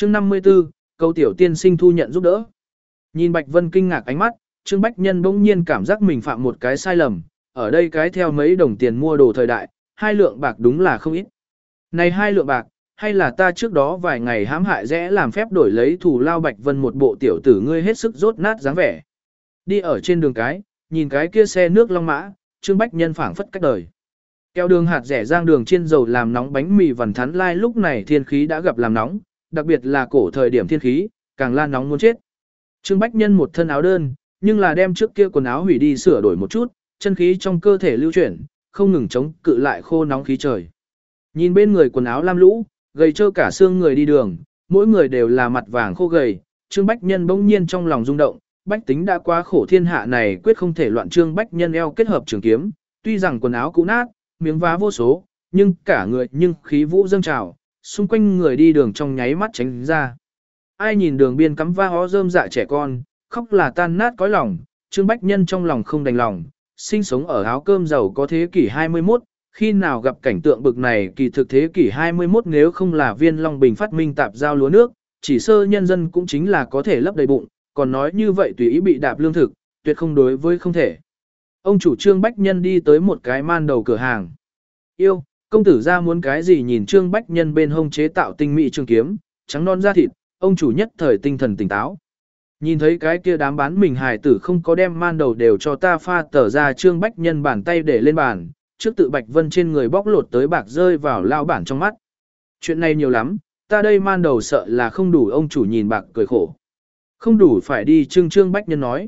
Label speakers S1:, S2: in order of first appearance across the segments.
S1: Chương 54, câu tiểu tiên sinh thu nhận giúp đỡ. Nhìn Bạch Vân kinh ngạc ánh mắt, Trương Bách Nhân bỗng nhiên cảm giác mình phạm một cái sai lầm, ở đây cái theo mấy đồng tiền mua đồ thời đại, 2 lượng bạc đúng là không ít. Này 2 lượng bạc, hay là ta trước đó vài ngày hãm hại dễ làm phép đổi lấy thù lao Bạch Vân một bộ tiểu tử ngươi hết sức rốt nát dáng vẻ. Đi ở trên đường cái, nhìn cái kia xe nước long mã, Trương Bách Nhân phảng phất cách đời. Keo đường hạt rẻ rang đường chiên dầu làm nóng bánh mì vằn thắn lai lúc này thiên khí đã gặp làm nóng, đặc biệt là cổ thời điểm thiên khí, càng lan nóng muốn chết. Trương Bách Nhân một thân áo đơn, nhưng là đem trước kia quần áo hủy đi sửa đổi một chút, chân khí trong cơ thể lưu chuyển, không ngừng chống cự lại khô nóng khí trời. Nhìn bên người quần áo lam lũ, gầy trơ cả xương người đi đường, mỗi người đều là mặt vàng khô gầy, Trương Bách Nhân bỗng nhiên trong lòng rung động, bách tính đã quá khổ thiên hạ này quyết không thể loạn. Trương Bách Nhân eo kết hợp trường kiếm, tuy rằng quần áo cũ nát, miếng vá vô số, nhưng cả người nhưng khí vũ dâng trào, xung quanh người đi đường trong nháy mắt tránh ra. Ai nhìn đường biên cắm va hó rơm dạ trẻ con, khóc là tan nát cõi lòng, Trương Bách Nhân trong lòng không đành lòng, sinh sống ở áo cơm giàu có thế kỷ 21, khi nào gặp cảnh tượng bực này kỳ thực thế kỷ 21 nếu không là Viên Long Bình phát minh tạp giao lúa nước, chỉ sơ nhân dân cũng chính là có thể lấp đầy bụng, còn nói như vậy tùy ý bị đạp lương thực, tuyệt không đối với không thể. Ông chủ Trương Bách Nhân đi tới một cái man đầu cửa hàng. Yêu, công tử ra muốn cái gì nhìn Trương Bách Nhân bên hông chế tạo tinh mỹ trường kiếm, trắng non da thịt, ông chủ nhất thời tinh thần tỉnh táo. Nhìn thấy cái kia đám bán mình hài tử không có đem man đầu đều cho ta pha tờ ra. Trương Bách Nhân bàn tay để lên bàn, trước tự Bạch Vân trên người bóc lột tới bạc rơi vào lao bản trong mắt. Chuyện này nhiều lắm, ta đây man đầu sợ là không đủ. Ông chủ nhìn bạc cười khổ. Không đủ phải đi. Trương Bách Nhân nói.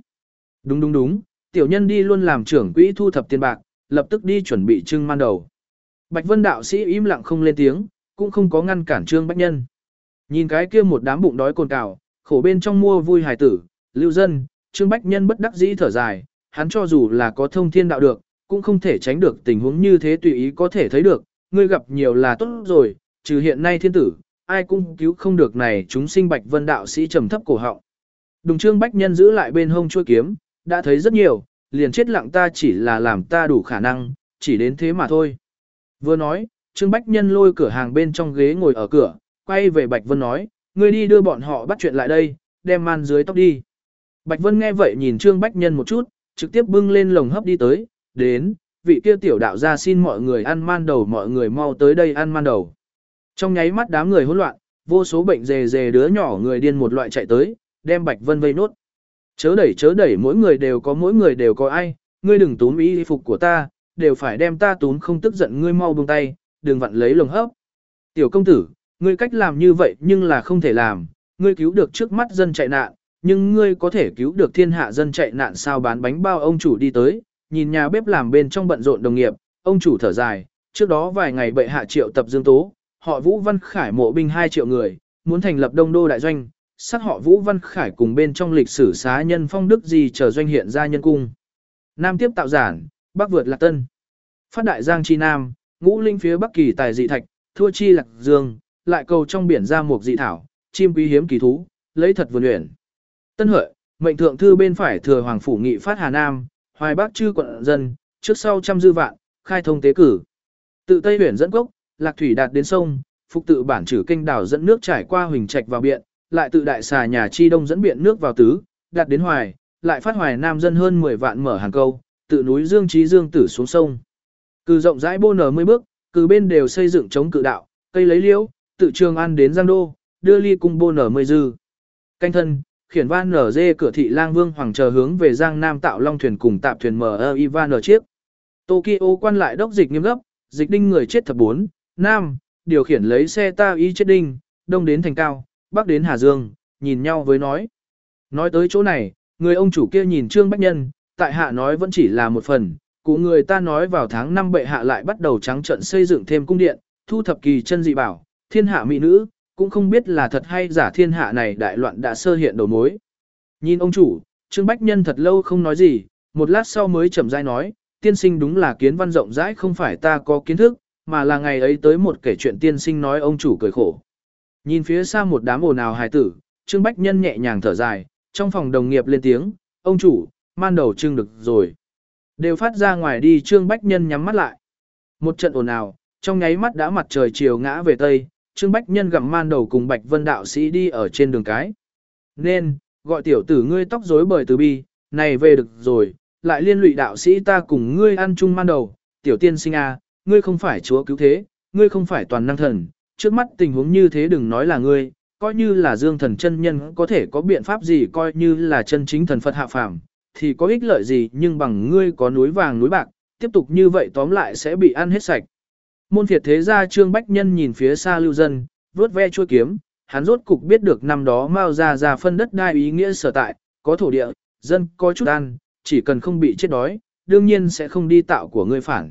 S1: Đúng, tiểu nhân đi luôn làm trưởng quỹ thu thập tiền bạc, lập tức đi chuẩn bị trưng man đầu. Bạch Vân đạo sĩ im lặng không lên tiếng, cũng không có ngăn cản Trương Bách Nhân. Nhìn cái kia một đám bụng đói cồn cào, khổ bên trong mua vui hài tử, lưu dân, Trương Bách Nhân bất đắc dĩ thở dài, hắn cho dù là có thông thiên đạo được, cũng không thể tránh được tình huống như thế. Tùy ý có thể thấy được, ngươi gặp nhiều là tốt rồi, trừ hiện nay thiên tử, ai cũng cứu không được này chúng sinh. Bạch Vân đạo sĩ trầm thấp cổ họng. Đùng Trương Bách Nhân giữ lại bên hông chuôi kiếm, đã thấy rất nhiều, liền chết lặng ta chỉ là làm ta đủ khả năng, chỉ đến thế mà thôi. Vừa nói, Trương Bách Nhân lôi cửa hàng bên trong ghế ngồi ở cửa, quay về Bạch Vân nói, ngươi đi đưa bọn họ bắt chuyện lại đây, đem man dưới tóc đi. Bạch Vân nghe vậy nhìn Trương Bách Nhân một chút, trực tiếp bưng lên lồng hấp đi tới, đến, vị kia tiểu đạo ra xin mọi người ăn man đầu, mọi người mau tới đây ăn man đầu. Trong nháy mắt đám người hỗn loạn, vô số bệnh dề đứa nhỏ người điên một loại chạy tới, đem Bạch Vân vây nốt. Chớ đẩy, mỗi người đều có ai, ngươi đừng túm y phục của ta, đều phải đem ta túm không tức giận. Ngươi mau buông tay, đừng vặn lấy lồng hấp. Tiểu công tử, ngươi cách làm như vậy nhưng là không thể làm, ngươi cứu được trước mắt dân chạy nạn, nhưng ngươi có thể cứu được thiên hạ dân chạy nạn sao? Bán bánh bao ông chủ đi tới, nhìn nhà bếp làm bên trong bận rộn đồng nghiệp, ông chủ thở dài, trước đó vài ngày bệ hạ triệu tập Dương Tố, họ Vũ Văn Khải mộ binh 2 triệu người, muốn thành lập Đông Đô đại doanh, sắc họ Vũ Văn Khải cùng bên trong lịch sử xá nhân phong đức gì chờ doanh hiện ra nhân cung. Nam tiếp tạo giản, Bắc vượt Lạc Tân. Phát đại giang chi Nam, ngũ linh phía Bắc kỳ tài dị thạch, thua chi Lạc Dương, lại cầu trong biển ra một dị thảo, chim quý hiếm kỳ thú, lấy thật vườn luyện. Tân Hợi, mệnh thượng thư bên phải thừa hoàng phủ nghị phát Hà Nam, hoài Bắc chư quận dân, trước sau trăm dư vạn, khai thông tế cử. Tự Tây Huyền dẫn cốc, Lạc Thủy đạt đến sông, phục tự bản trừ kênh đảo dẫn nước trải qua Huỳnh Trạch vào biện, lại tự đại xà nhà chi đông dẫn biện nước vào tứ, đạt đến Hoài, lại phát Hoài Nam dân hơn 10 vạn mở hàng câu, tự núi Dương Chí Dương Tử xuống sông. Cừ rộng rãi bô nở 10 bước, cừ bên đều xây dựng chống cự đạo, cây lấy liễu, tự Trường An đến Giang Đô, đưa ly cung bô nở 10 dư. Canh thân, khiển van nở dê cửa thị lang vương hoàng chờ hướng về Giang Nam tạo long thuyền cùng tạp thuyền mở Ivan ở chiếc. Tokyo quan lại đốc dịch nghiêm gấp, dịch đinh người chết thập 4, Nam, điều khiển lấy xe ta y chết đinh, đông đến thành cao, bắc đến Hà Dương, nhìn nhau với nói. Nói tới chỗ này, người ông chủ kia nhìn Trương Bách Nhân, tại hạ nói vẫn chỉ là một phần, cụ người ta nói vào tháng 5 bệ hạ lại bắt đầu trắng trận xây dựng thêm cung điện, thu thập kỳ chân dị bảo, thiên hạ mỹ nữ, cũng không biết là thật hay giả. Thiên hạ này đại loạn đã sơ hiện đầu mối. Nhìn ông chủ, Trương Bách Nhân thật lâu không nói gì, một lát sau mới chậm rãi nói, tiên sinh đúng là kiến văn rộng rãi, không phải ta có kiến thức, mà là ngày ấy tới một kể chuyện. Tiên sinh nói. Ông chủ cười khổ. Nhìn phía xa một đám ồn ào hài tử, Trương Bách Nhân nhẹ nhàng thở dài, trong phòng đồng nghiệp lên tiếng, ông chủ, man đầu trưng được rồi. Đều phát ra ngoài đi. Trương Bách Nhân nhắm mắt lại. Một trận ồn ào, trong nháy mắt đã mặt trời chiều ngã về Tây, Trương Bách Nhân gặm man đầu cùng Bạch Vân đạo sĩ đi ở trên đường cái. Nên, gọi tiểu tử ngươi tóc rối bời từ bi, này về được rồi, lại liên lụy đạo sĩ ta cùng ngươi ăn chung man đầu, tiểu tiên sinh à, ngươi không phải chúa cứu thế, ngươi không phải toàn năng thần, trước mắt tình huống như thế đừng nói là ngươi, coi như là Dương Thần chân nhân có thể có biện pháp gì coi như là chân chính thần Phật hạ phàm, thì có ích lợi gì nhưng bằng ngươi có núi vàng núi bạc, tiếp tục như vậy tóm lại sẽ bị ăn hết sạch. Môn phiệt thế gia Trương Bách Nhân nhìn phía xa lưu dân, vuốt ve chuôi kiếm, hắn rốt cục biết được năm đó Mao ra phân đất đai ý nghĩa sở tại, có thổ địa, dân có chút ăn, chỉ cần không bị chết đói, đương nhiên sẽ không đi tạo của ngươi phản.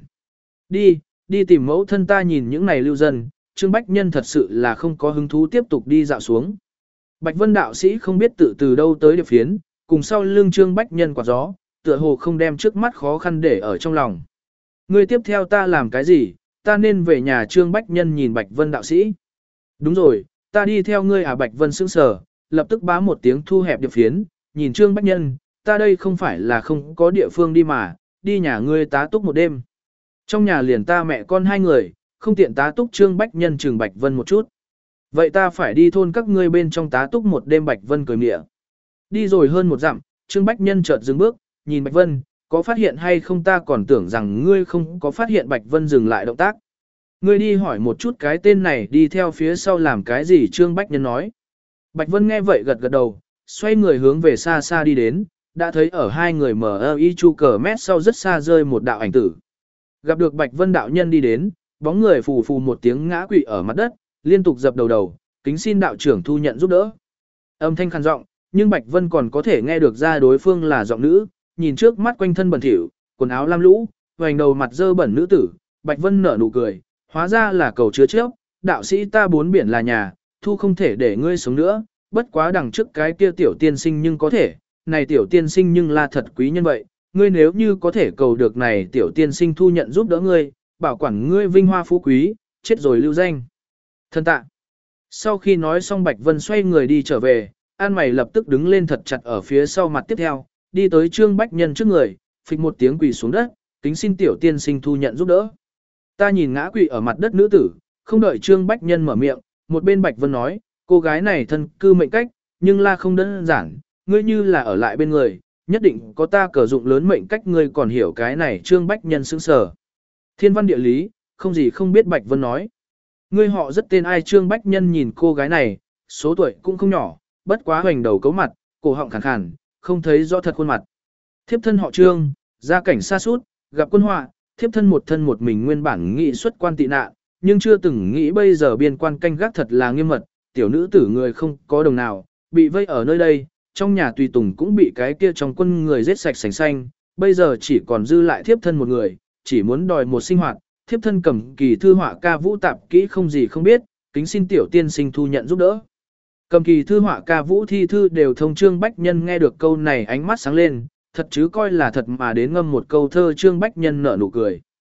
S1: Đi tìm mẫu thân ta nhìn những này lưu dân, Trương Bách Nhân thật sự là không có hứng thú tiếp tục đi dạo xuống. Bạch Vân đạo sĩ không biết tự từ đâu tới điệp phiến, cùng sau lưng Trương Bách Nhân quạt gió, tựa hồ không đem trước mắt khó khăn để ở trong lòng. Ngươi tiếp theo ta làm cái gì, ta nên về nhà. Trương Bách Nhân nhìn Bạch Vân đạo sĩ. Đúng rồi, ta đi theo ngươi à. Bạch Vân sững sờ, lập tức bá một tiếng thu hẹp điệp phiến, nhìn Trương Bách Nhân, ta đây không phải là không có địa phương đi mà, đi nhà ngươi tá túc một đêm. Trong nhà liền ta mẹ con hai người, không tiện tá túc. Trương Bách Nhân trừng Bạch Vân một chút. Vậy ta phải đi thôn các ngươi bên trong tá túc một đêm. Bạch Vân cười mỉa. Đi rồi hơn một dặm, Trương Bách Nhân chợt dừng bước, nhìn Bạch Vân, có phát hiện hay không? Ta còn tưởng rằng ngươi không có phát hiện. Bạch Vân dừng lại động tác. Ngươi đi hỏi một chút cái tên này đi theo phía sau làm cái gì? Trương Bách Nhân nói. Bạch Vân nghe vậy gật gật đầu, xoay người hướng về xa xa đi đến, đã thấy ở hai người MI chu cờ mét sau rất xa rơi một đạo ảnh tử. Gặp được Bạch Vân đạo nhân đi đến, bóng người phù phù một tiếng ngã quỵ ở mặt đất, liên tục dập đầu, kính xin đạo trưởng thu nhận giúp đỡ. Âm thanh khàn giọng, nhưng Bạch Vân còn có thể nghe được ra đối phương là giọng nữ, nhìn trước mắt quanh thân bẩn thỉu, quần áo lam lũ, vành đầu mặt dơ bẩn nữ tử, Bạch Vân nở nụ cười, hóa ra là cầu chứa trước, đạo sĩ ta bốn biển là nhà, thu không thể để ngươi sống nữa, bất quá đằng trước cái kia tiểu tiên sinh nhưng có thể, này tiểu tiên sinh nhưng là thật quý nhân vậy, ngươi nếu như có thể cầu được này tiểu tiên sinh thu nhận giúp đỡ ngươi, bảo quản ngươi vinh hoa phú quý, chết rồi lưu danh. Thân tạ. Sau khi nói xong Bạch Vân xoay người đi trở về, An Mày lập tức đứng lên thật chặt ở phía sau mặt tiếp theo, đi tới Trương Bách Nhân trước người, phịch một tiếng quỳ xuống đất, kính xin tiểu tiên sinh thu nhận giúp đỡ. Ta nhìn ngã quỳ ở mặt đất nữ tử, không đợi Trương Bách Nhân mở miệng, một bên Bạch Vân nói, cô gái này thân cư mệnh cách, nhưng là không đơn giản, ngươi như là ở lại bên người, nhất định có ta cờ dụng lớn mệnh cách. Ngươi còn hiểu cái này? Trương Bách Nhân sững sờ. Thiên văn địa lý, không gì không biết. Bạch Vân nói. Ngươi họ rất tên ai? Trương Bách Nhân nhìn cô gái này, số tuổi cũng không nhỏ, bất quá hoành đầu cấu mặt, cổ họng khàn khàn, không thấy rõ thật khuôn mặt. Thiếp thân họ Trương, gia cảnh xa sút, gặp quân họa, thiếp thân một mình nguyên bản nghị xuất quan tị nạn, nhưng chưa từng nghĩ bây giờ biên quan canh gác thật là nghiêm mật, tiểu nữ tử người không có đồng nào, bị vây ở nơi đây, trong nhà tùy tùng cũng bị cái kia trong quân người giết sạch sành xanh, bây giờ chỉ còn dư lại thiếp thân một người, chỉ muốn đòi một sinh hoạt, thiếp thân cầm kỳ thư họa ca vũ tạp kỹ không gì không biết, kính xin tiểu tiên sinh thu nhận giúp đỡ. Cầm kỳ thư họa ca vũ thi thư đều thông. Trương Bách Nhân nghe được câu này ánh mắt sáng lên, thật chứ coi là thật mà đến ngâm một câu thơ. Trương Bách Nhân nở nụ cười.